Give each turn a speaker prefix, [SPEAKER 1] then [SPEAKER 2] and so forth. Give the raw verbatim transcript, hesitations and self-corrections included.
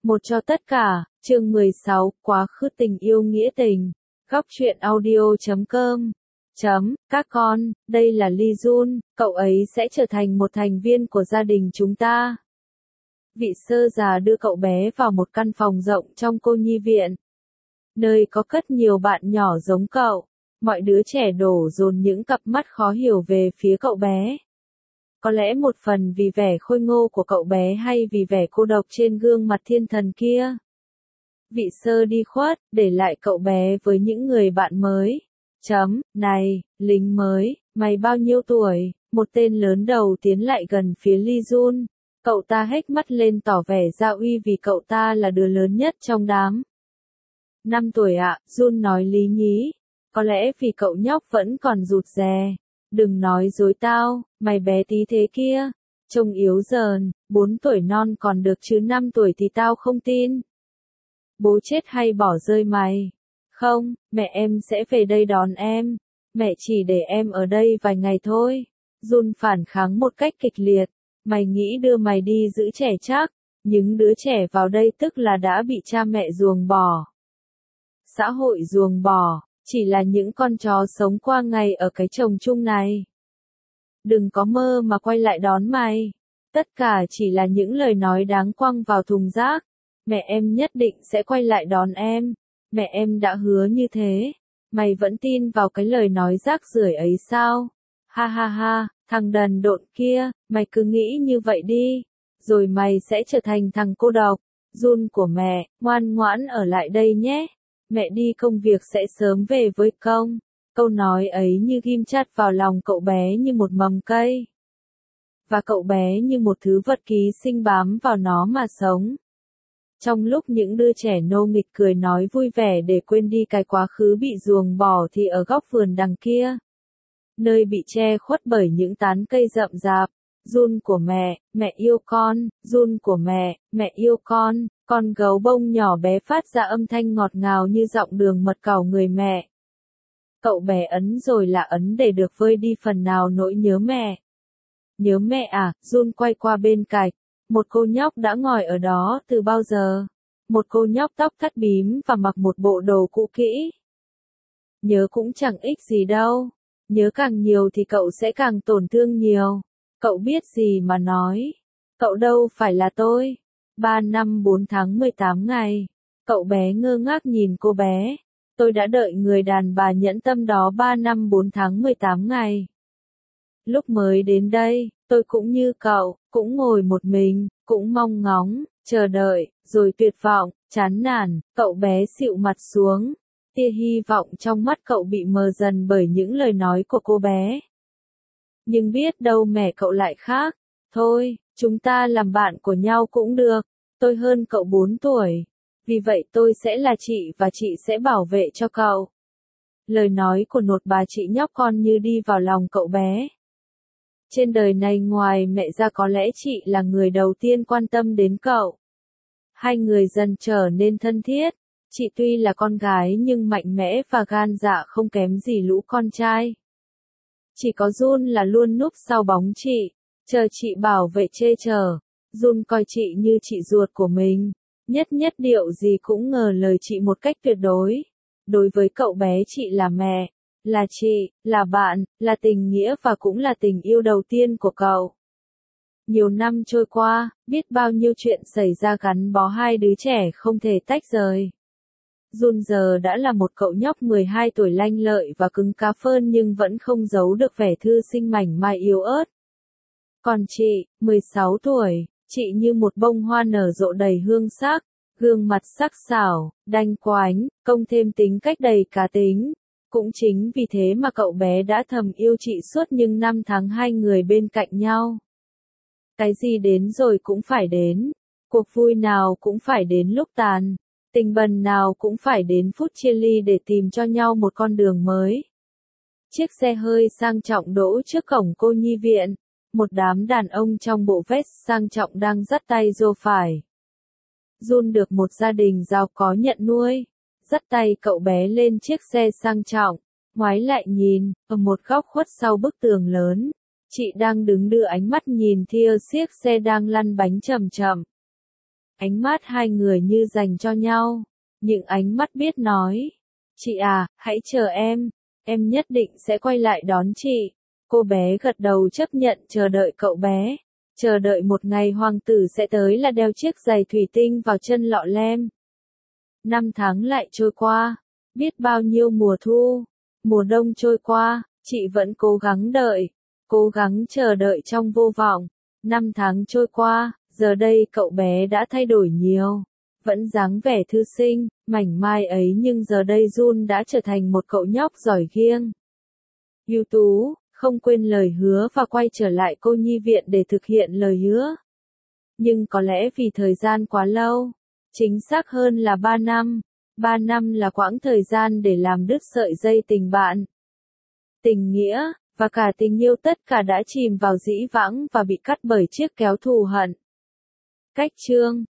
[SPEAKER 1] Một cho tất cả, chương mười sáu, quá khứ tình yêu nghĩa tình. Góc truyện audio chấm com. Chấm, các con, đây là Lee Jun, cậu ấy sẽ trở thành một thành viên của gia đình chúng ta. Vị sơ già đưa cậu bé vào một căn phòng rộng trong cô nhi viện, nơi có cất nhiều bạn nhỏ giống cậu. Mọi đứa trẻ đổ dồn những cặp mắt khó hiểu về phía cậu bé. Có lẽ một phần vì vẻ khôi ngô của cậu bé hay vì vẻ cô độc trên gương mặt thiên thần kia. Vị sơ đi khuất, để lại cậu bé với những người bạn mới. Chấm, này, lính mới, mày bao nhiêu tuổi? Một tên lớn đầu tiến lại gần phía Lee Jun. Cậu ta hếch mắt lên tỏ vẻ gia uy vì cậu ta là đứa lớn nhất trong đám. Năm tuổi ạ, à, Jun nói lý nhí. Có lẽ vì cậu nhóc vẫn còn rụt rè. Đừng nói dối tao, mày bé tí thế kia. Trông yếu dờn, bốn tuổi non còn được chứ năm tuổi thì tao không tin. Bố chết hay bỏ rơi mày? Không, mẹ em sẽ về đây đón em. Mẹ chỉ để em ở đây vài ngày thôi. Jun phản kháng một cách kịch liệt. Mày nghĩ đưa mày đi giữ trẻ chắc. Những đứa trẻ vào đây tức là đã bị cha mẹ ruồng bỏ. Xã hội ruồng bỏ. Chỉ là những con chó sống qua ngày ở cái chồng chung này. Đừng có mơ mà quay lại đón mày. Tất cả chỉ là những lời nói đáng quăng vào thùng rác. Mẹ em nhất định sẽ quay lại đón em. Mẹ em đã hứa như thế. Mày vẫn tin vào cái lời nói rác rưởi ấy sao? Ha ha ha, thằng đần độn kia, mày cứ nghĩ như vậy đi. Rồi mày sẽ trở thành thằng cô độc. Jun của mẹ, ngoan ngoãn ở lại đây nhé. Mẹ đi công việc sẽ sớm về với công. Câu nói ấy như ghim chặt vào lòng cậu bé như một mầm cây. Và cậu bé như một thứ vật ký sinh bám vào nó mà sống. Trong lúc những đứa trẻ nô nghịch cười nói vui vẻ để quên đi cái quá khứ bị ruồng bỏ thì ở góc vườn đằng kia, nơi bị che khuất bởi những tán cây rậm rạp, Jun của mẹ, mẹ yêu con, Jun của mẹ, mẹ yêu con. Con gấu bông nhỏ bé phát ra âm thanh ngọt ngào như giọng đường mật cào người mẹ. Cậu bé ấn rồi là ấn để được vơi đi phần nào nỗi nhớ mẹ. Nhớ mẹ à, Jun quay qua bên cạnh. Một cô nhóc đã ngồi ở đó từ bao giờ. Một cô nhóc tóc thắt bím và mặc một bộ đồ cũ kỹ. Nhớ cũng chẳng ích gì đâu. Nhớ càng nhiều thì cậu sẽ càng tổn thương nhiều. Cậu biết gì mà nói. Cậu đâu phải là tôi. Ba năm bốn tháng mười tám ngày. Cậu bé ngơ ngác nhìn cô bé. Tôi đã đợi người đàn bà nhẫn tâm đó ba năm bốn tháng mười tám ngày. Lúc mới đến đây, tôi cũng như cậu, cũng ngồi một mình, cũng mong ngóng, chờ đợi, rồi tuyệt vọng, chán nản. Cậu bé xịu mặt xuống. Tia hy vọng trong mắt cậu bị mờ dần bởi những lời nói của cô bé. Nhưng biết đâu mẹ cậu lại khác. Thôi, chúng ta làm bạn của nhau cũng được. Tôi hơn cậu bốn tuổi. Vì vậy tôi sẽ là chị và chị sẽ bảo vệ cho cậu. Lời nói của nột bà chị nhóc con như đi vào lòng cậu bé. Trên đời này ngoài mẹ ra có lẽ chị là người đầu tiên quan tâm đến cậu. Hai người dần trở nên thân thiết. Chị tuy là con gái nhưng mạnh mẽ và gan dạ không kém gì lũ con trai. Chỉ có Jun là luôn núp sau bóng chị, chờ chị bảo vệ che chở. Jun coi chị như chị ruột của mình, nhất nhất điệu gì cũng ngờ lời chị một cách tuyệt đối. Đối với cậu bé chị là mẹ, là chị, là bạn, là tình nghĩa và cũng là tình yêu đầu tiên của cậu. Nhiều năm trôi qua, biết bao nhiêu chuyện xảy ra gắn bó hai đứa trẻ không thể tách rời. Jun giờ đã là một cậu nhóc mười hai tuổi lanh lợi và cứng cá phơn nhưng vẫn không giấu được vẻ thư sinh mảnh mai yếu ớt. Còn chị, mười sáu tuổi, chị như một bông hoa nở rộ đầy hương sắc, gương mặt sắc sảo, đanh quánh, công thêm tính cách đầy cá tính. Cũng chính vì thế mà cậu bé đã thầm yêu chị suốt những năm tháng hai người bên cạnh nhau. Cái gì đến rồi cũng phải đến, cuộc vui nào cũng phải đến lúc tàn, tình bần nào cũng phải đến phút chia ly để tìm cho nhau một con đường mới. Chiếc xe hơi sang trọng đỗ trước cổng cô nhi viện. Một đám đàn ông trong bộ vest sang trọng đang dắt tay rô phải. Jun được một gia đình giàu có nhận nuôi. Dắt tay cậu bé lên chiếc xe sang trọng. Ngoái lại nhìn, ở một góc khuất sau bức tường lớn. Chị đang đứng đưa ánh mắt nhìn thia xiếc xe đang lăn bánh chậm chậm. Ánh mắt hai người như dành cho nhau, những ánh mắt biết nói. Chị à, hãy chờ em, em nhất định sẽ quay lại đón chị. Cô bé gật đầu chấp nhận chờ đợi cậu bé. Chờ đợi một ngày hoàng tử sẽ tới là đeo chiếc giày thủy tinh vào chân lọ lem. Năm tháng lại trôi qua, biết bao nhiêu mùa thu, mùa đông trôi qua, chị vẫn cố gắng đợi, cố gắng chờ đợi trong vô vọng. Năm tháng trôi qua, giờ đây cậu bé đã thay đổi nhiều, vẫn dáng vẻ thư sinh, mảnh mai ấy nhưng giờ đây Jun đã trở thành một cậu nhóc giỏi giang, ưu tú, không quên lời hứa và quay trở lại cô nhi viện để thực hiện lời hứa. Nhưng có lẽ vì thời gian quá lâu, chính xác hơn là ba năm, ba năm là quãng thời gian để làm đứt sợi dây tình bạn, tình nghĩa, và cả tình yêu, tất cả đã chìm vào dĩ vãng và bị cắt bởi chiếc kéo thù hận. Cách chương